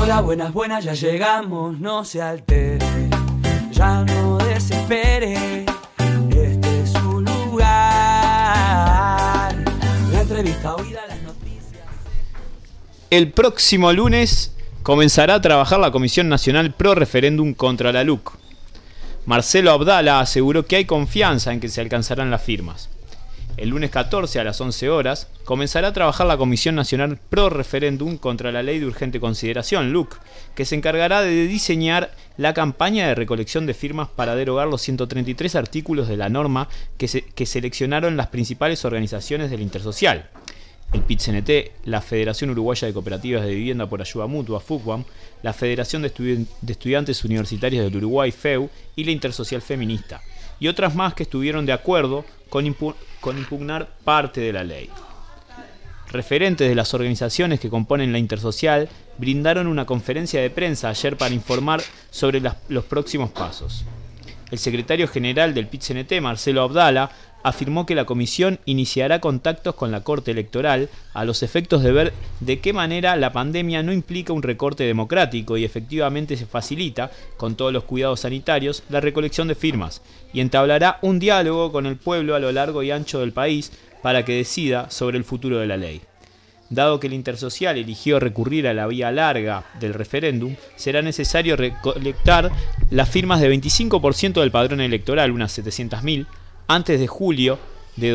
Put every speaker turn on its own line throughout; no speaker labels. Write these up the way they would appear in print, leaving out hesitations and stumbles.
Hola, buenas, buenas, ya llegamos, no se altere, ya no desespere, este es su lugar. La entrevista oída, las noticias.
El próximo lunes comenzará a trabajar la Comisión Nacional Pro Referéndum contra la LUC. Marcelo Abdala aseguró que hay confianza en que se alcanzarán las firmas. El lunes 14 a las 11 horas comenzará a trabajar la Comisión Nacional Pro Referéndum contra la Ley de Urgente Consideración, LUC, que se encargará de diseñar la campaña de recolección de firmas para derogar los 133 artículos de la norma que seleccionaron las principales organizaciones del Intersocial. El PIT-CNT, la Federación Uruguaya de Cooperativas de Vivienda por Ayuda Mutua, FUCBAM, la Federación de Estudiantes Universitarios del Uruguay, FEU, y la Intersocial Feminista, y otras más que estuvieron de acuerdo con impugnar parte de la ley. Referentes de las organizaciones que componen la Intersocial brindaron una conferencia de prensa ayer para informar sobre los próximos pasos. El secretario general del PIT-CNT, Marcelo Abdala, afirmó que la comisión iniciará contactos con la Corte Electoral a los efectos de ver de qué manera la pandemia no implica un recorte democrático y efectivamente se facilita, con todos los cuidados sanitarios, la recolección de firmas, y entablará un diálogo con el pueblo a lo largo y ancho del país para que decida sobre el futuro de la ley. Dado que el Intersocial eligió recurrir a la vía larga del referéndum, será necesario recolectar las firmas de 25% del padrón electoral, unas 700.000, antes de julio de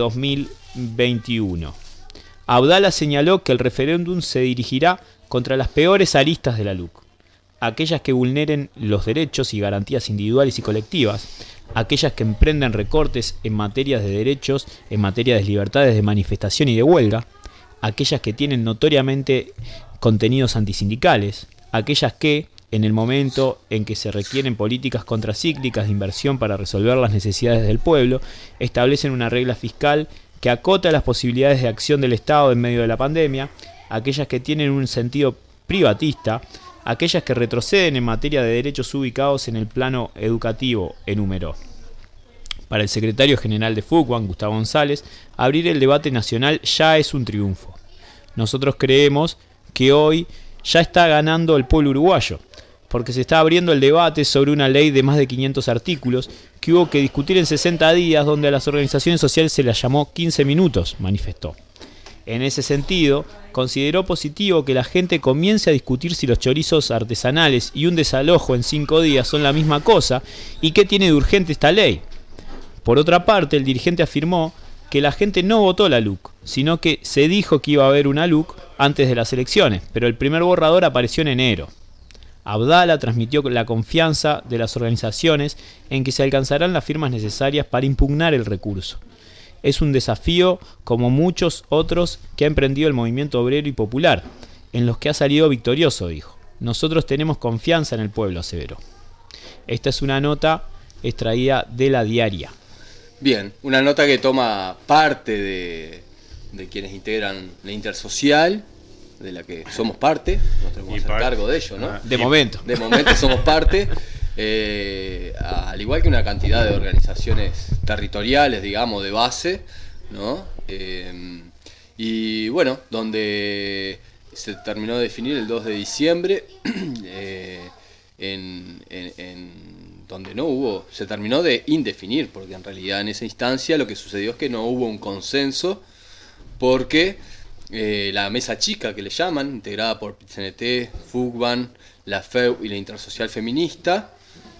2021. Abdala señaló que el referéndum se dirigirá contra las peores aristas de la LUC, aquellas que vulneren los derechos y garantías individuales y colectivas, aquellas que emprenden recortes en materia de derechos, en materia de libertades de manifestación y de huelga, aquellas que tienen notoriamente contenidos antisindicales, aquellas que, en el momento en que se requieren políticas contracíclicas de inversión para resolver las necesidades del pueblo, establecen una regla fiscal que acota las posibilidades de acción del Estado en medio de la pandemia, aquellas que tienen un sentido privatista, aquellas que retroceden en materia de derechos ubicados en el plano educativo, enumeró. Para el secretario general de FUCBAM, Gustavo González, abrir el debate nacional ya es un triunfo. Nosotros creemos que hoy ya está ganando el pueblo uruguayo, porque se está abriendo el debate sobre una ley de más de 500 artículos que hubo que discutir en 60 días, donde a las organizaciones sociales se las llamó 15 minutos, manifestó. En ese sentido, consideró positivo que la gente comience a discutir si los chorizos artesanales y un desalojo en 5 días son la misma cosa y qué tiene de urgente esta ley. Por otra parte, el dirigente afirmó que la gente no votó la LUC, sino que se dijo que iba a haber una LUC antes de las elecciones, pero el primer borrador apareció en enero. Abdala transmitió la confianza de las organizaciones en que se alcanzarán las firmas necesarias para impugnar el recurso. Es un desafío como muchos otros que ha emprendido el movimiento obrero y popular, en los que ha salido victorioso, dijo. Nosotros tenemos confianza en el pueblo, aseveró. Esta es una nota extraída de La Diaria.
Bien, una nota que toma parte de quienes integran la Intersocial, de la que somos parte, nos tenemos que hacer cargo de ello, ¿no?
De momento
somos parte, al igual que una cantidad de organizaciones territoriales, digamos, de base, ¿no? Y bueno, donde se terminó de definir el 2 de diciembre, donde no hubo, se terminó de indefinir, porque en realidad en esa instancia lo que sucedió es que no hubo un consenso, porque la mesa chica que le llaman, integrada por PIT-CNT, FUCBAM, la FEU y la Intersocial Feminista,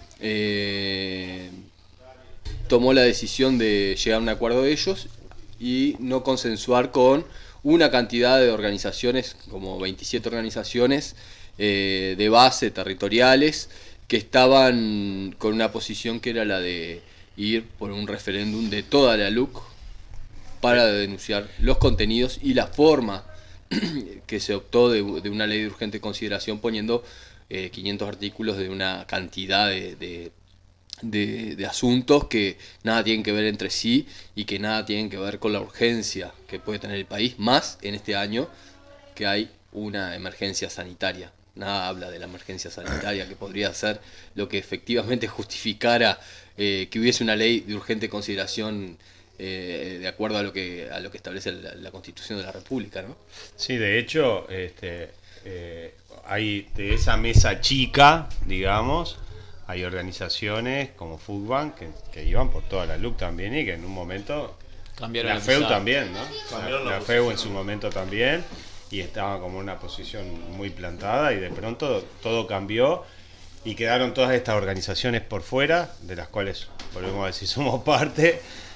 tomó la decisión de llegar a un acuerdo de ellos y no consensuar con una cantidad de organizaciones, como 27 organizaciones de base territoriales, que estaban con una posición que era la de ir por un referéndum de toda la LUC para denunciar los contenidos y la forma que se optó de una ley de urgente consideración, poniendo 500 artículos de una cantidad de asuntos que nada tienen que ver entre sí y que nada tienen que ver con la urgencia que puede tener el país, más en este año que hay una emergencia sanitaria. Nada habla de la emergencia sanitaria, que podría ser lo que efectivamente justificara que hubiese una ley de urgente consideración de acuerdo a lo que establece la Constitución de la República, ¿no?
Sí, de hecho, hay de esa mesa chica, digamos, hay organizaciones como Footbank que iban por toda la LUC también y que en un momento
Cambiaron
la
el
FEU
pisado.
también, ¿no? La FEU en su momento también, y estaba como en una posición muy plantada, y de pronto todo cambió y quedaron todas estas organizaciones por fuera, de las cuales volvemos a decir somos parte,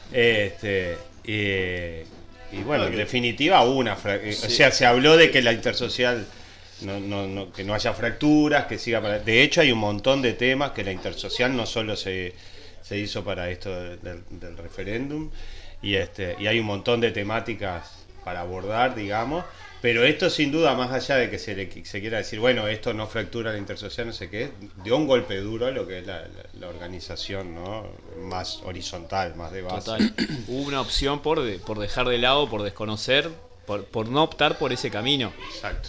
y bueno, en definitiva hubo una o sea, se habló de que la intersocial que no haya fracturas, que siga para... De hecho hay un montón de temas que la intersocial no solo se hizo para esto del referéndum, y hay un montón de temáticas para abordar, digamos, pero esto sin duda, más allá de que se quiera decir, bueno, esto no fractura la intersocial, no sé qué, dio un golpe duro a lo que es la organización, ¿no? Más horizontal, más de base.
Total. Hubo una opción por dejar de lado, por desconocer, por no optar por ese camino.
Exacto.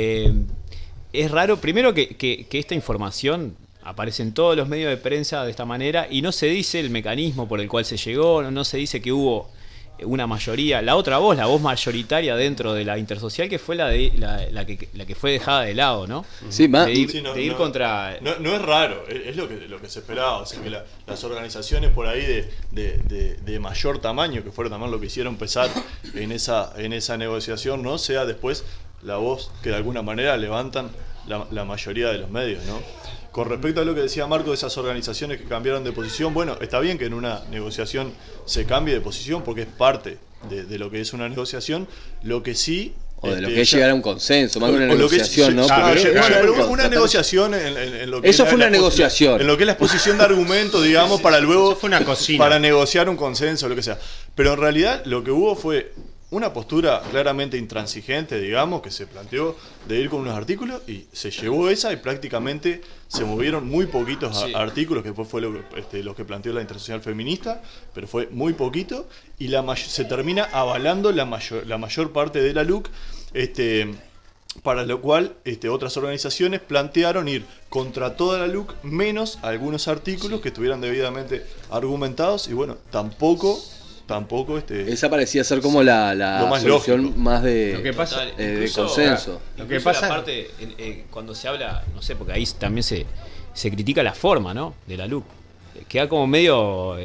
Es raro, primero que esta información aparece en todos los medios de prensa de esta manera y no se dice el mecanismo por el cual se llegó, no se dice que hubo una mayoría, la voz mayoritaria dentro de la intersocial, que fue la que fue dejada de lado, ¿no?
Sí,
de ir contra...
No es raro, es lo que se esperaba, o sea, que las organizaciones por ahí de mayor tamaño, que fueron también lo que hicieron pesar en esa negociación, ¿no? Sea después la voz que de alguna manera levantan la mayoría de los medios, ¿no? Con respecto a lo que decía Marco de esas organizaciones que cambiaron de posición, bueno, está bien que en una negociación se cambie de posición porque es parte de lo que es una negociación. Lo que sí...
O de lo que es llegar a un consenso, más que una negociación, ¿no?
Pero una negociación en lo que
eso fue una negociación.
En lo que es la exposición de argumentos, digamos, para luego...
Eso fue una cocina.
Para negociar un consenso, lo que sea. Pero en realidad lo que hubo fue una postura claramente intransigente, digamos, que se planteó de ir con unos artículos y se llevó esa y prácticamente se movieron muy poquitos artículos, que fue lo que planteó la Intersocial Feminista, pero fue muy poquito y se termina avalando la mayor parte de la LUC, para lo cual otras organizaciones plantearon ir contra toda la LUC menos algunos artículos que estuvieran debidamente argumentados y bueno, tampoco
esa parecía ser como la
más
solución
lógico.
más de,
Lo que pasa,
de consenso.
Lo que pasa, aparte, cuando se habla, no sé, porque ahí también se critica la forma, ¿no? De la LUC. Queda como medio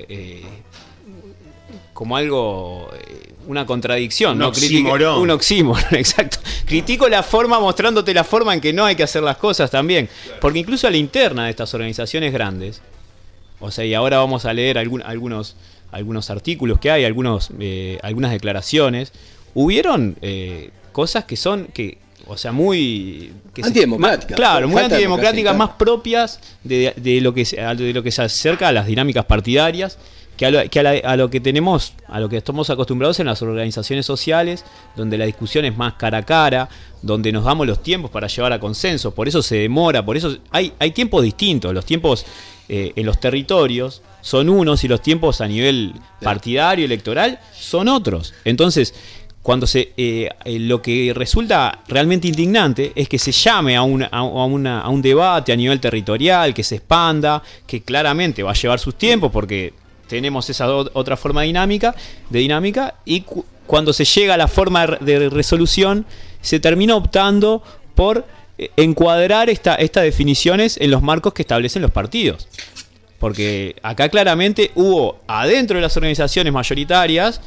como algo, una contradicción,
un
¿no?
oxímoron.
Un oxímoron, exacto. Critico la forma mostrándote la forma en que no hay que hacer las cosas también. Porque incluso a la interna de estas organizaciones grandes, o sea, y ahora vamos a leer algunos artículos que hay, algunas declaraciones, hubieron cosas que son, o sea, muy...
antidemocráticas.
Claro, muy antidemocráticas, más propias de lo que se acerca a las dinámicas partidarias, a lo que tenemos, a lo que estamos acostumbrados en las organizaciones sociales, donde la discusión es más cara a cara, donde nos damos los tiempos para llevar a consenso, por eso se demora, por eso hay tiempos distintos, los tiempos en los territorios son unos y los tiempos a nivel partidario, electoral, son otros. Entonces, cuando lo que resulta realmente indignante es que se llame a un debate a nivel territorial, que se expanda, que claramente va a llevar sus tiempos porque tenemos esa otra forma dinámica, y cuando se llega a la forma de resolución, se termina optando por encuadrar estas definiciones en los marcos que establecen los partidos. Porque acá claramente hubo adentro de las organizaciones mayoritarias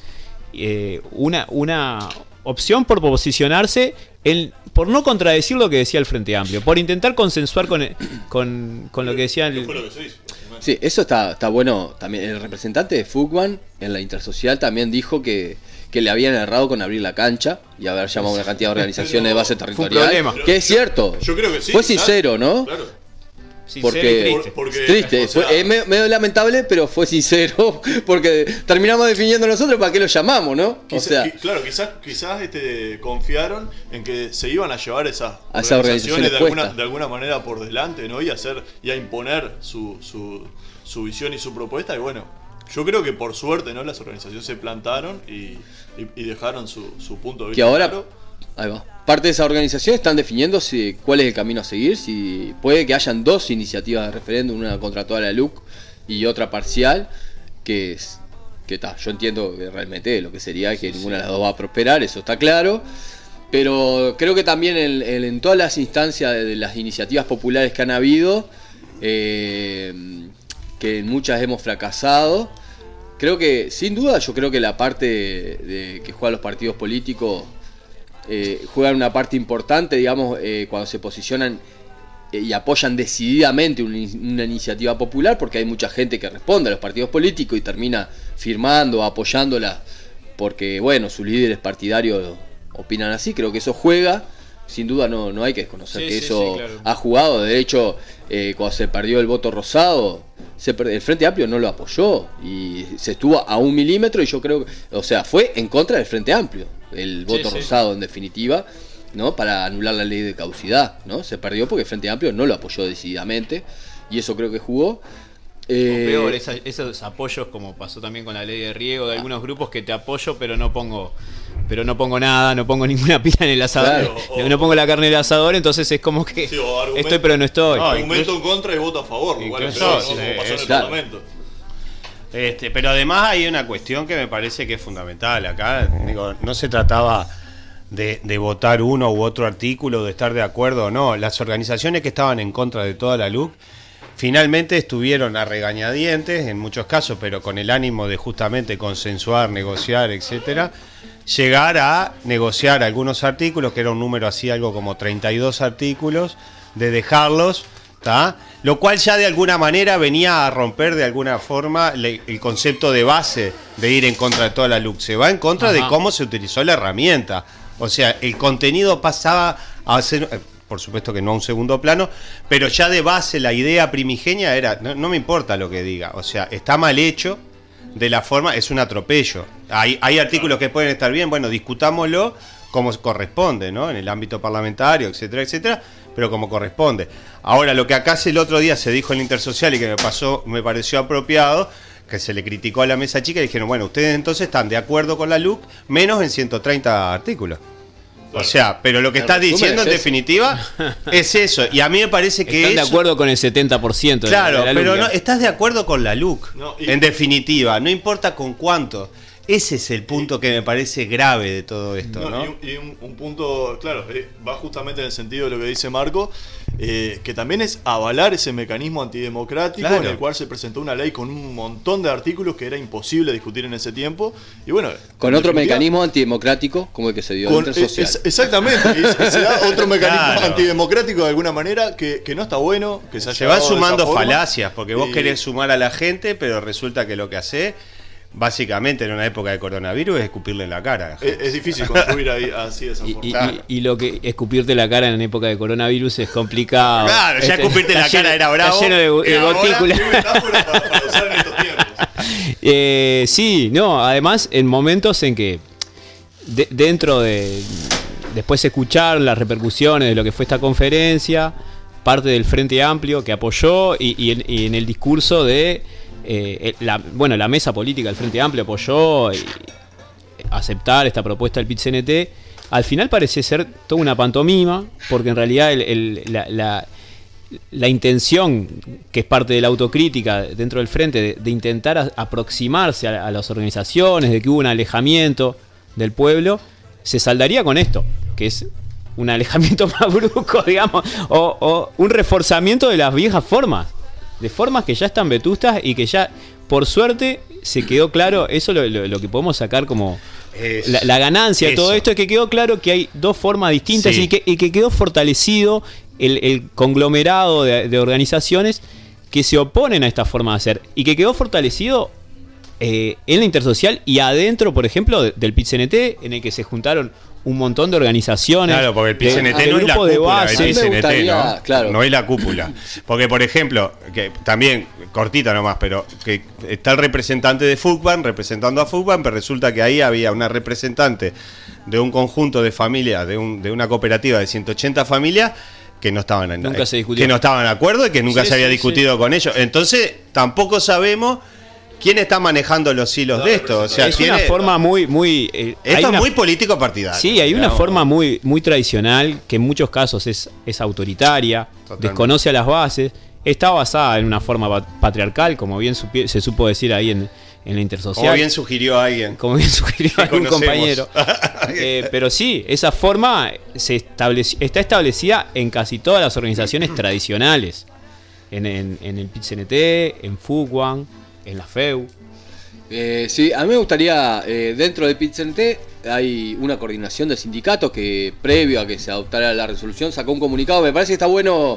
una opción por posicionarse, por no contradecir lo que decía el Frente Amplio, por intentar consensuar con lo que decía el...
fue lo que se hizo.
Sí, eso está bueno. También el representante de Footbank en la Intersocial también dijo que le habían errado con abrir la cancha y haber llamado a una cantidad de organizaciones de base territorial.
problema.
Que es cierto.
Yo creo que sí.
Fue sincero, ¿no?
Claro.
Porque triste,
o sea,
es medio lamentable, pero fue sincero, porque terminamos definiendo nosotros para qué lo llamamos, ¿no?
Claro, quizás confiaron en que se iban a llevar esas
organizaciones
de alguna manera por delante, ¿no? Y a imponer su visión y su propuesta. Y bueno, yo creo que por suerte, ¿no? Las organizaciones se plantaron y dejaron su punto de vista.
Que ahora,
claro.
Ahí va. Parte de esa organización están definiendo cuál es el camino a seguir, si puede que hayan dos iniciativas de referéndum, una contra toda la LUC y otra parcial, que yo entiendo que realmente lo que sería que ninguna de las dos va a prosperar, eso está claro. Pero creo que también en todas las instancias de las iniciativas populares que han habido, que en muchas hemos fracasado, creo que, sin duda, yo creo que la parte de que juegan los partidos políticos juegan una parte importante, digamos, cuando se posicionan y apoyan decididamente una iniciativa popular, porque hay mucha gente que responde a los partidos políticos y termina firmando o apoyándola porque, bueno, sus líderes partidarios opinan así. Creo que eso juega, sin duda no hay que desconocer que eso claro. Ha jugado. De hecho, cuando se perdió el voto rosado, el Frente Amplio no lo apoyó y se estuvo a 1 milímetro, y yo creo que, o sea, fue en contra del Frente Amplio el voto rosado, en definitiva, ¿no? Para anular la ley de caducidad, ¿no? Se perdió porque el Frente Amplio no lo apoyó decididamente, y eso creo que jugó.
O peor, esos apoyos, como pasó también con la ley de riego, de algunos grupos que te apoyo pero no pongo nada, no pongo ninguna pila en el asador, claro. No pongo la carne en el asador, entonces es como que estoy pero no estoy.
Argumento en contra y voto a favor, como pasó en el Parlamento.
Pero además hay una cuestión que me parece que es fundamental acá. Digo, no se trataba de votar uno u otro artículo, de estar de acuerdo o no. Las organizaciones que estaban en contra de toda la LUC finalmente estuvieron a regañadientes, en muchos casos, pero con el ánimo de justamente consensuar, negociar, etcétera, llegar a negociar algunos artículos, que era un número así, algo como 32 artículos, de dejarlos, ¿tá? Lo cual ya de alguna manera venía a romper de alguna forma el concepto de base de ir en contra de toda la LUC. Se va en contra de cómo se utilizó la herramienta. O sea, el contenido pasaba a ser, por supuesto que no a un segundo plano, pero ya de base la idea primigenia era, no me importa lo que diga, o sea, está mal hecho, de la forma, es un atropello. Hay artículos que pueden estar bien, bueno, discutámoslo como corresponde, ¿no? En el ámbito parlamentario, etcétera, etcétera, pero como corresponde. Ahora, lo que acá el otro día se dijo en el Intersocial y que me pareció apropiado, que se le criticó a la mesa chica y dijeron, bueno, ustedes entonces están de acuerdo con la LUC, menos en 130 artículos. O sea, pero lo que estás diciendo en definitiva es eso. Y a mí me parece que
están de acuerdo con el 70%.
Claro, pero no, estás de acuerdo con la LUC. No, en definitiva, no importa con cuánto. Ese es el punto que me parece grave de todo esto, ¿no?
Y un punto, claro, va justamente en el sentido de lo que dice Marco, que también es avalar ese mecanismo antidemocrático, claro, en el cual se presentó una ley con un montón de artículos que era imposible discutir en ese tiempo. Y bueno,
con otro mecanismo antidemocrático como el que se dio en el Intersocial.
Exactamente, se da otro mecanismo antidemocrático de alguna manera que no está bueno, que se
van sumando falacias, porque vos querés sumar a la gente, pero resulta que lo que hacés, básicamente en una época de coronavirus, es escupirle en la cara a la gente.
Es difícil construir ahí así de esa forma.
Y lo que escupirte la cara en época de coronavirus es complicado.
Claro, ya escupirte la cara era bravo.
Está lleno de gotículas.
Para usar en estos tiempos.
Sí, no, además en momentos en que dentro de después escuchar las repercusiones de lo que fue esta conferencia, parte del Frente Amplio que apoyó y en el discurso de la mesa política del Frente Amplio apoyó aceptar esta propuesta del PIT-CNT. Al final parece ser toda una pantomima, porque en realidad la intención, que es parte de la autocrítica dentro del Frente, de intentar aproximarse a las organizaciones, de que hubo un alejamiento del pueblo, se saldaría con esto, que es un alejamiento más brusco, digamos, o un reforzamiento de las viejas formas. De formas que ya están vetustas y que ya, por suerte, se quedó claro. Eso lo que podemos sacar como la ganancia de todo esto, es que quedó claro que hay dos formas distintas, sí, y que quedó fortalecido el conglomerado de organizaciones que se oponen a esta forma de hacer, y que quedó fortalecido en la Intersocial y adentro, por ejemplo, del PIT-CNT, en el que se juntaron un montón de organizaciones.
Claro, porque el PIT-CNT no es la cúpula, el PIT-CNT, ¿no? Claro. No es la cúpula. Porque, por ejemplo, que también, cortita nomás, pero que está el representante de FUCBAN representando a FUCBAN, pero resulta que ahí había una representante de un conjunto de familias, de una cooperativa de 180 familias, que no estaban de acuerdo y que nunca se había discutido con ellos. Entonces, tampoco sabemos quién está manejando los hilos de esto. O sea,
es una forma muy
esto es muy político partidario.
Sí, hay una forma muy tradicional, que en muchos casos es autoritaria, totalmente, desconoce a las bases, está basada en una forma patriarcal, como bien se supo decir ahí en en la Intersocial.
Como bien sugirió alguien.
Como bien sugirió algún compañero. Pero sí, esa forma está establecida en casi todas las organizaciones tradicionales. En el PIT-CNT, en FUCUAN, en la FEU.
Sí, a mí me gustaría, dentro del PIT-CNT hay una coordinación de sindicatos que previo a que se adoptara la resolución sacó un comunicado. Me parece que está bueno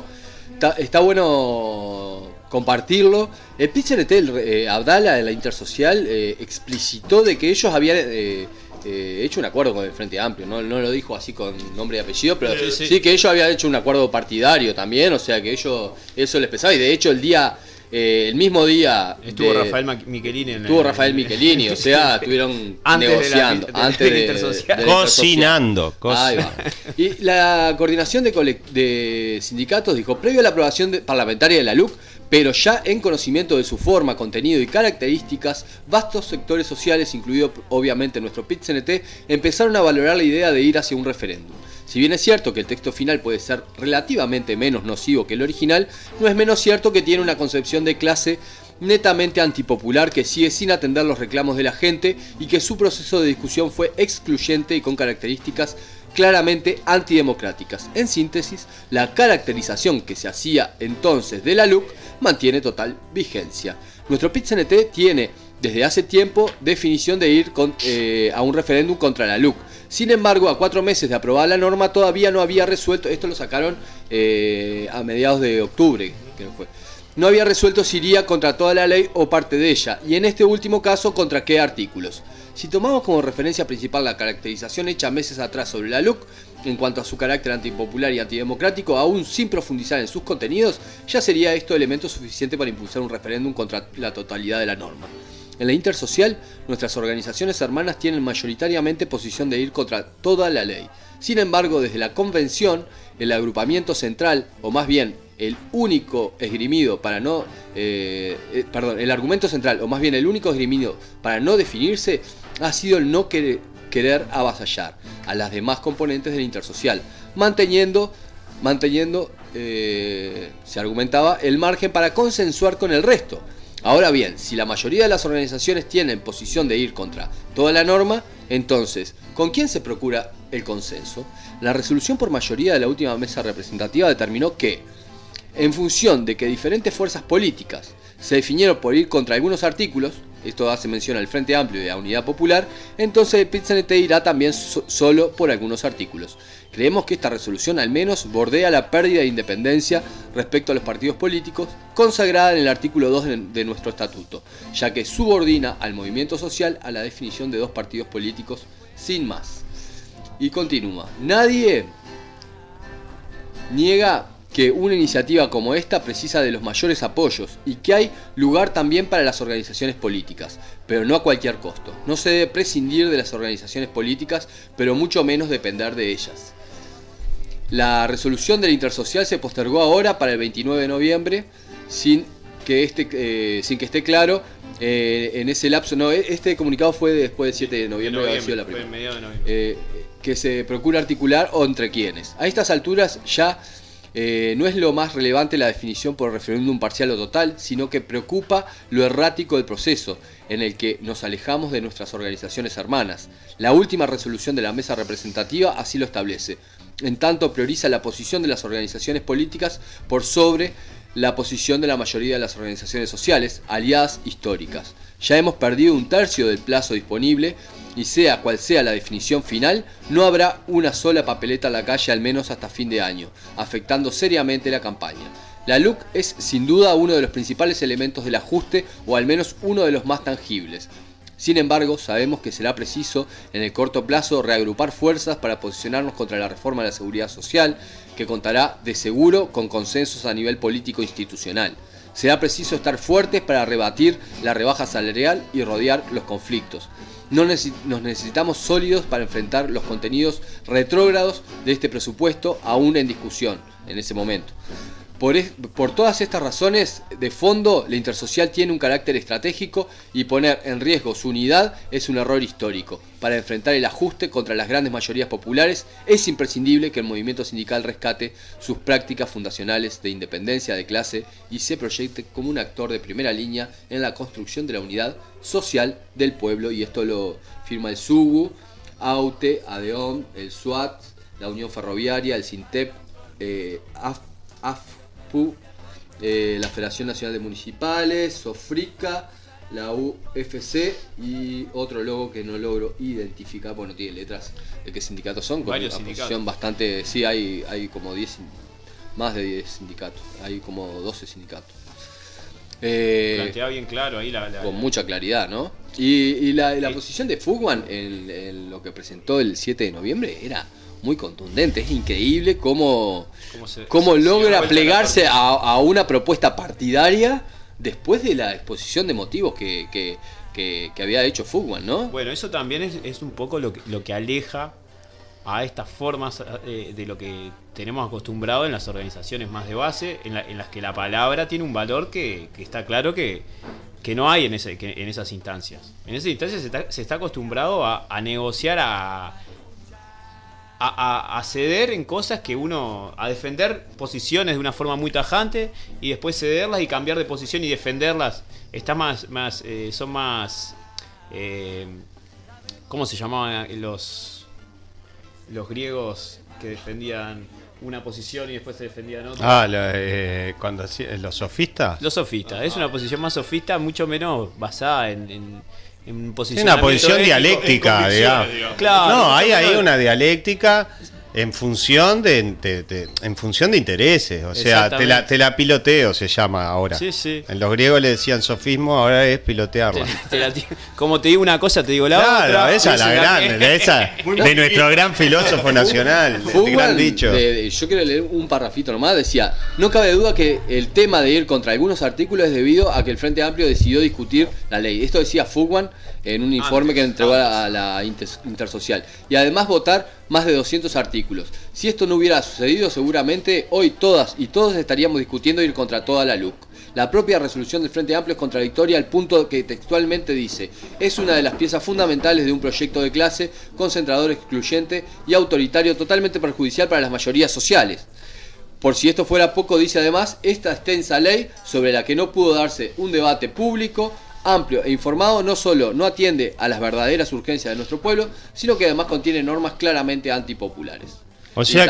compartirlo. El PIT-CNT, Abdala de la Intersocial, explicitó de que ellos habían hecho un acuerdo con el Frente Amplio, no lo dijo así con nombre y apellido, pero sí que ellos habían hecho un acuerdo partidario también, o sea que ellos eso les pesaba, y de hecho el mismo día
estuvo Rafael Michelini
Rafael Michelini, o sea, estuvieron negociando antes de Intersocial.
Cocinando.
Ahí va. Y la coordinación de sindicatos dijo, previo a la aprobación parlamentaria de la LUC, pero ya en conocimiento de su forma, contenido y características, vastos sectores sociales, incluido obviamente nuestro PIT-CNT, empezaron a valorar la idea de ir hacia un referéndum. Si bien es cierto que el texto final puede ser relativamente menos nocivo que el original, no es menos cierto que tiene una concepción de clase netamente antipopular que sigue sin atender los reclamos de la gente y que su proceso de discusión fue excluyente y con características claramente antidemocráticas. En síntesis, la caracterización que se hacía entonces de la LUC mantiene total vigencia. Nuestro PIT-CNT tiene desde hace tiempo definición de ir a un referéndum contra la LUC. Sin embargo, a 4 meses de aprobada la norma todavía no había resuelto, esto lo sacaron a mediados de octubre, creo que fue. No había resuelto si iría contra toda la ley o parte de ella, y en este último caso, contra qué artículos. Si tomamos como referencia principal la caracterización hecha meses atrás sobre la LUC, en cuanto a su carácter antipopular y antidemocrático, aún sin profundizar en sus contenidos, ya sería esto elemento suficiente para impulsar un referéndum contra la totalidad de la norma. En la Intersocial, nuestras organizaciones hermanas tienen mayoritariamente posición de ir contra toda la ley. Sin embargo, desde la convención, el agrupamiento central, o más bien el único esgrimido para no... el argumento central, o más bien el único esgrimido para no definirse, ha sido el no querer avasallar a las demás componentes de la Intersocial, manteniendo, se argumentaba, el margen para consensuar con el resto. Ahora bien, si la mayoría de las organizaciones tienen posición de ir contra toda la norma, entonces, ¿con quién se procura el consenso? La resolución por mayoría de la última mesa representativa determinó que, en función de que diferentes fuerzas políticas se definieron por ir contra algunos artículos, esto hace mención al Frente Amplio y a Unidad Popular, entonces el PIT-CNT irá también solo por algunos artículos. Creemos que esta resolución al menos bordea la pérdida de independencia respecto a los partidos políticos, consagrada en el artículo 2 de nuestro estatuto, ya que subordina al movimiento social a la definición de 2 partidos políticos sin más. Y continúa, nadie niega que una iniciativa como esta precisa de los mayores apoyos y que hay lugar también para las organizaciones políticas, pero no a cualquier costo. No se debe prescindir de las organizaciones políticas, pero mucho menos depender de ellas. La resolución de la Intersocial se postergó ahora para el 29 de noviembre, sin que esté claro en ese lapso. No, este comunicado fue después del 7 de noviembre,
fue en mediados de noviembre.
Que se procura articular o entre quienes. A estas alturas ya no es lo más relevante la definición por referéndum parcial o total, sino que preocupa lo errático del proceso, en el que nos alejamos de nuestras organizaciones hermanas. La última resolución de la mesa representativa así lo establece. En tanto, prioriza la posición de las organizaciones políticas por sobre la posición de la mayoría de las organizaciones sociales, aliadas históricas. Ya hemos perdido 1/3 del plazo disponible y sea cual sea la definición final, no habrá una sola papeleta en la calle al menos hasta fin de año, afectando seriamente la campaña. La LUC es sin duda uno de los principales elementos del ajuste, o al menos uno de los más tangibles. Sin embargo, sabemos que será preciso en el corto plazo reagrupar fuerzas para posicionarnos contra la reforma de la seguridad social, que contará de seguro con consensos a nivel político institucional. Será preciso estar fuertes para rebatir la rebaja salarial y rodear los conflictos. Nos necesitamos sólidos para enfrentar los contenidos retrógrados de este presupuesto aún en discusión en ese momento. Por todas estas razones, de fondo, la Intersocial tiene un carácter estratégico y poner en riesgo su unidad es un error histórico. Para enfrentar el ajuste contra las grandes mayorías populares, es imprescindible que el movimiento sindical rescate sus prácticas fundacionales de independencia de clase y se proyecte como un actor de primera línea en la construcción de la unidad social del pueblo. Y esto lo firma el SUGU, AUTE, ADEON, el SUAT, la Unión Ferroviaria, el SINTEP, AFPU, la Federación Nacional de Municipales, SOFRICA, la UFC y otro logo que no logro identificar, bueno, tiene letras de qué sindicatos son, con
Varios
una
sindicatos.
posición bastante, sí, hay como 10, más de 10 sindicatos, hay como 12 sindicatos.
Plantea bien claro ahí
Con mucha claridad, ¿no? Y la posición de Fugman en lo que presentó el 7 de noviembre era muy contundente. Es increíble cómo logra plegarse a una propuesta partidaria después de la exposición de motivos que había hecho Fugman, ¿no?
Bueno, eso también es un poco lo que aleja a estas formas de lo que tenemos acostumbrado en las organizaciones más de base, en las que la palabra tiene un valor que está claro que no hay en esas instancias. En esas instancias se está acostumbrado a negociar, a ceder en cosas a defender posiciones de una forma muy tajante y después cederlas y cambiar de posición y defenderlas. Son más ¿cómo se llamaban los griegos que defendían una posición y después se defendían otra?
Los sofistas.
Los sofistas. Es una posición más sofista, mucho menos basada en
Es una posición dialéctica, digamos.
Claro,
no, hay ahí una dialéctica en función de intereses. O sea, te la piloteo se llama ahora.
Sí, sí.
En los griegos le decían sofismo, ahora es pilotearla.
Como te digo una cosa, te digo la otra.
Claro, esa es la grande, esa de nuestro gran filósofo nacional, el gran dicho.
Yo quiero leer un parrafito nomás. Decía: no cabe duda que el tema de ir contra algunos artículos es debido a que el Frente Amplio decidió discutir la ley. Esto decía Fugman en un informe que entregó a la Intersocial. Y además votar más de 200 artículos. Si esto no hubiera sucedido, seguramente hoy todas y todos estaríamos discutiendo ir contra toda la LUC. La propia resolución del Frente Amplio es contradictoria al punto que textualmente dice: es una de las piezas fundamentales de un proyecto de clase concentrador, excluyente y autoritario, totalmente perjudicial para las mayorías sociales. Por si esto fuera poco, dice además, esta extensa ley, sobre la que no pudo darse un debate público, amplio e informado, no solo no atiende a las verdaderas urgencias de nuestro pueblo, sino que además contiene normas claramente antipopulares.
O sea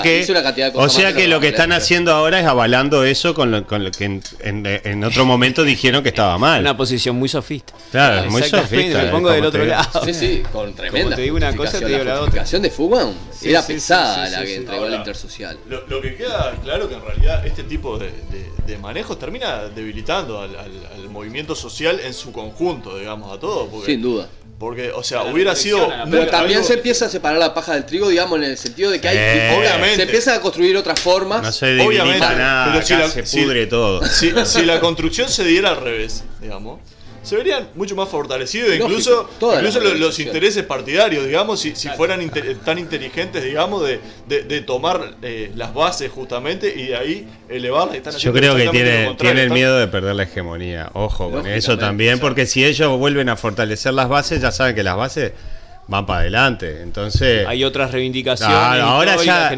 que lo que están haciendo ahora es avalando eso con lo que en otro momento dijeron que estaba mal.
Una posición muy sofista.
Claro, muy sofista.
Me pongo del otro lado.
Sí, con tremenda.
Como te digo una cosa, te digo la otra.
La justificación de Fugman era pesada, la que entregó
Ahora,
la Intersocial.
Lo que queda claro que en realidad este tipo de manejos termina debilitando al movimiento social en su conjunto, digamos, a todo. Porque,
sin duda.
Porque, o sea, hubiera sido...
Pero también se empieza a separar la paja del trigo, digamos, en el sentido de que hay...
obviamente.
Se empieza a construir otras formas.
No se debilita nada,
pero
acá se pudre todo.
Si la construcción se diera al revés, digamos, se verían mucho más fortalecidos, incluso los intereses partidarios, digamos, si fueran tan inteligentes, digamos, de tomar las bases justamente y de ahí elevarlas.
Yo creo que tienen miedo de perder la hegemonía. Ojo con eso también, porque si ellos vuelven a fortalecer las bases, ya saben que las bases van para adelante. Entonces
hay otras reivindicaciones.
Ahora ya,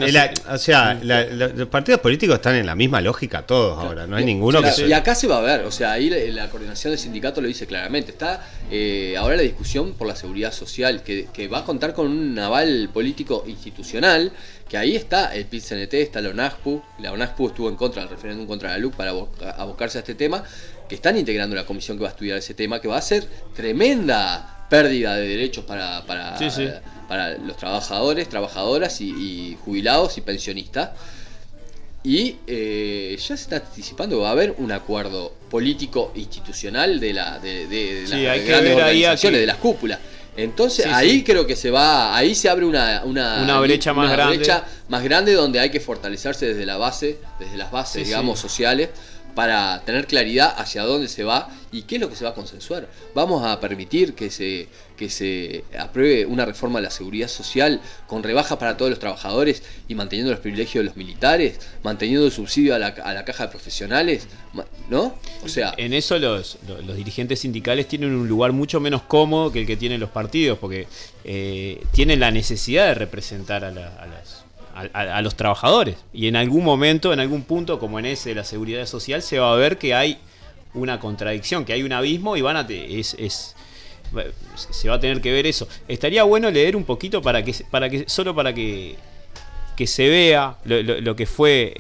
los partidos políticos están en la misma lógica todos ahora. No hay ninguno que
Y acá se va a ver, o sea, ahí la coordinación del sindicato lo dice claramente. Está ahora la discusión por la seguridad social, que va a contar con un aval político institucional, que ahí está el PIT-CNT, está la ONASPU. La ONASPU estuvo en contra del referéndum contra la LUC para abocarse a este tema, que están integrando la comisión que va a estudiar ese tema, que va a ser tremenda pérdida de derechos para los trabajadores, trabajadoras y jubilados y pensionistas. Y ya se está anticipando que va a haber un acuerdo político institucional de las grandes organizaciones, de las cúpulas. Entonces creo que ahí se abre una
brecha más grande,
más grande donde hay que fortalecerse desde las bases, digamos, sociales, para tener claridad hacia dónde se va y qué es lo que se va a consensuar. Vamos a permitir que se apruebe una reforma de la seguridad social con rebajas para todos los trabajadores y manteniendo los privilegios de los militares, manteniendo el subsidio a la caja de profesionales, ¿no? O sea,
en eso los dirigentes sindicales tienen un lugar mucho menos cómodo que el que tienen los partidos, porque tienen la necesidad de representar a los trabajadores, y en algún momento, en algún punto, como en ese de la seguridad social, se va a ver que hay una contradicción, que hay un abismo y se va a tener que ver eso. Estaría bueno leer un poquito para que se vea lo que fue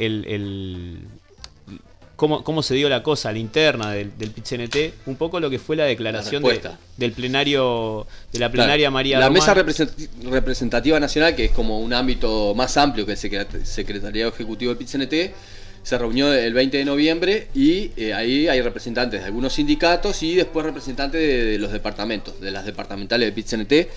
cómo se dio la cosa, la interna del PIT-CNT, un poco lo que fue la declaración del plenario, de la plenaria María
La
Román.
Mesa Representativa Nacional, que es como un ámbito más amplio que el Secretariado Ejecutivo del PIT-CNT, se reunió el 20 de noviembre y ahí hay representantes de algunos sindicatos y después representantes de los departamentos, de las departamentales del PIT-CNT.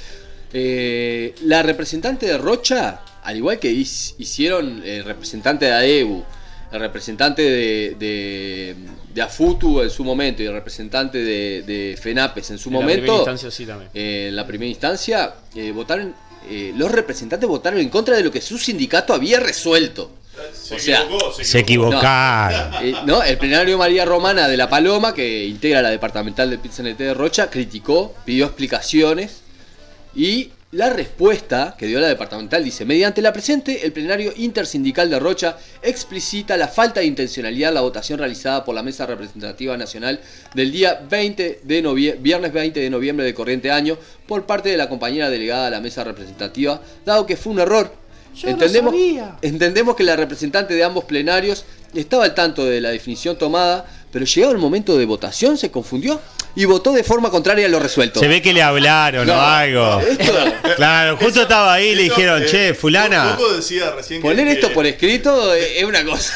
La representante de Rocha, al igual que hicieron el representante de AEBU, el representante de AFUTU en su momento y el representante de FENAPES en su momento, en la primera instancia, votaron, los representantes votaron en contra de lo que su sindicato había resuelto.
Se equivocaron.
No, el plenario María Romana de La Paloma, que integra la departamental del PIT-CNT de Rocha, criticó, pidió explicaciones y la respuesta que dio la departamental dice: mediante la presente, el plenario intersindical de Rocha explicita la falta de intencionalidad en la votación realizada por la Mesa Representativa Nacional del día viernes 20 de noviembre de corriente año por parte de la compañera delegada de la Mesa Representativa, dado que fue un error. Entendemos que la representante de ambos plenarios estaba al tanto de la definición tomada, pero llegado el momento de votación se confundió y votó de forma contraria a lo resuelto.
Se ve que le hablaron o algo. Claro, justo estaba ahí y le dijeron, che, fulana.
Coco decía recién
poner esto por escrito es una cosa.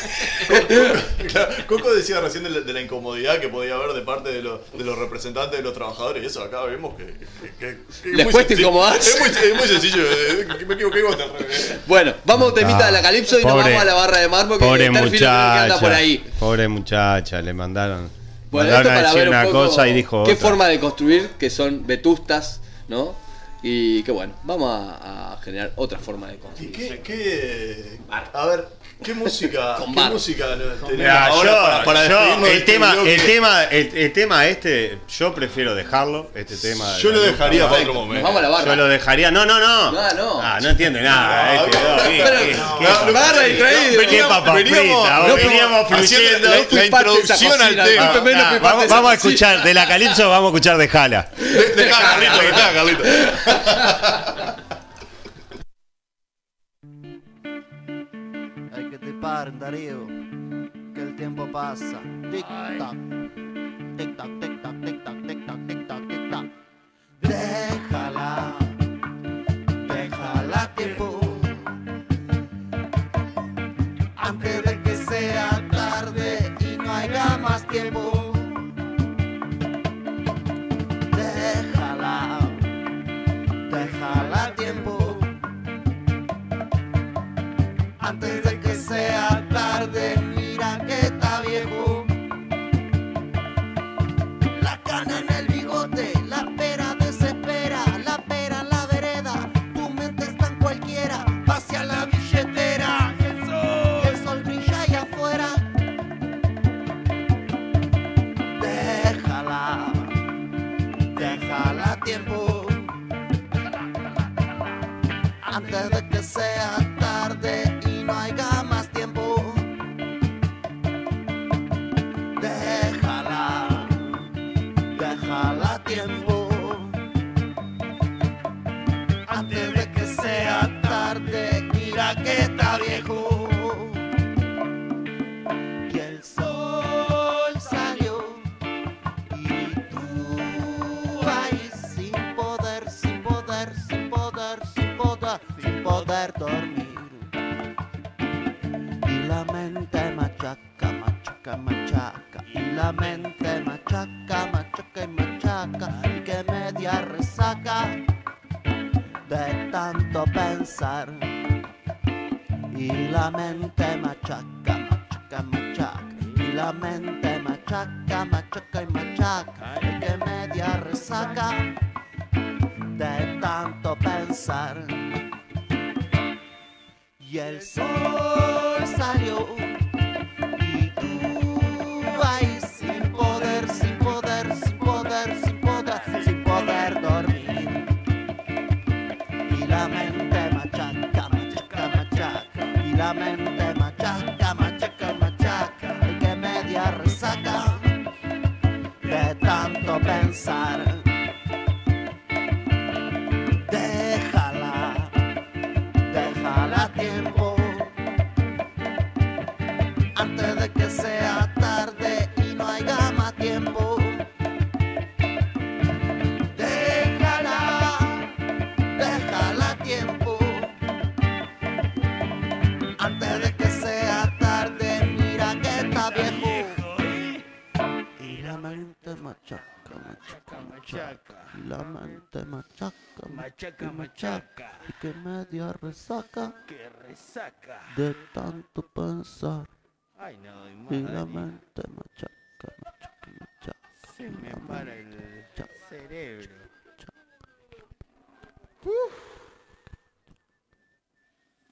Coco decía recién de la incomodidad que podía haber de parte de los representantes de los trabajadores, y eso acá vemos que
les cuesta incomodarse.
Es muy sencillo, me equivoqué.
Bueno, vamos temita de la Calipso y nos vamos a la barra de mármol, que
pobre
está el filo que anda por ahí.
Pobre muchacha, le mandaron.
Bueno, esto para ver
una
un poco
cosa y dijo
qué
otra.
forma de construir, que son vetustas, ¿no? Y que bueno, vamos a generar otra forma de construir.
A ver, ¿qué música tenemos
Mira,
ahora para despedirnos de
el tema este, yo prefiero dejarlo, este tema.
Yo lo dejaría para otro momento.
Vamos a la barra.
Yo lo dejaría, no.
No.
No entiende nada.
Barra distraído.
Veníamos fluyendo.
La introducción al tema.
Vamos a escuchar, de la Calipso vamos a escuchar de Jala.
Dejá, Carlito.
Hay que tipar, Darío, que el tiempo pasa. Tic-tac, tic-tac, tic-tac, tic-tac, tic-tac, tic-tac, tic-tac. Déjala tiempo, antes de que sea tarde y no haya más tiempo. Déjala tiempo, antes de que sea tarde. Mira que está viejo, la cana en el bigote, la pera desespera, la pera en la vereda, tu mente está en cualquiera, hacia la billetera, el sol brilla allá afuera. Déjala tiempo, antes de que sea tarde y no haya más tiempo. Déjala tiempo, antes de que sea tarde. Mira que está viejo y el sol salió y tú ahí sin poder dormir, y la mente machaca, y la mente machaca y machaca, y que media resaca de tanto pensar, Y la mente machaca, machaca, machaca. Y la mente machaca, machaca y machaca. Y que media resaca de tanto pensar. Y el sol salió y tú ahí sin poder, sin poder, sin poder, sin poder, sin poder dormir. Y la mente machaca, machaca, machaca. Y la mente machaca, machaca, machaca. Y que media resaca de tanto pensar. Déjala, déjala tiempo antes de que sea tarde y no haya más tiempo. Déjala, déjala tiempo antes de que sea tarde. Mira que está viejo. Y la mente machaca, machaca, machaca. Y la mente machaca, machaca, machaca. Y que media resaca,
Que resaca.
de tanto pensar.
Ay, no doy más.
Y la
Dani.
mente machaca, machaca, machaca.
Se me para el cerebro.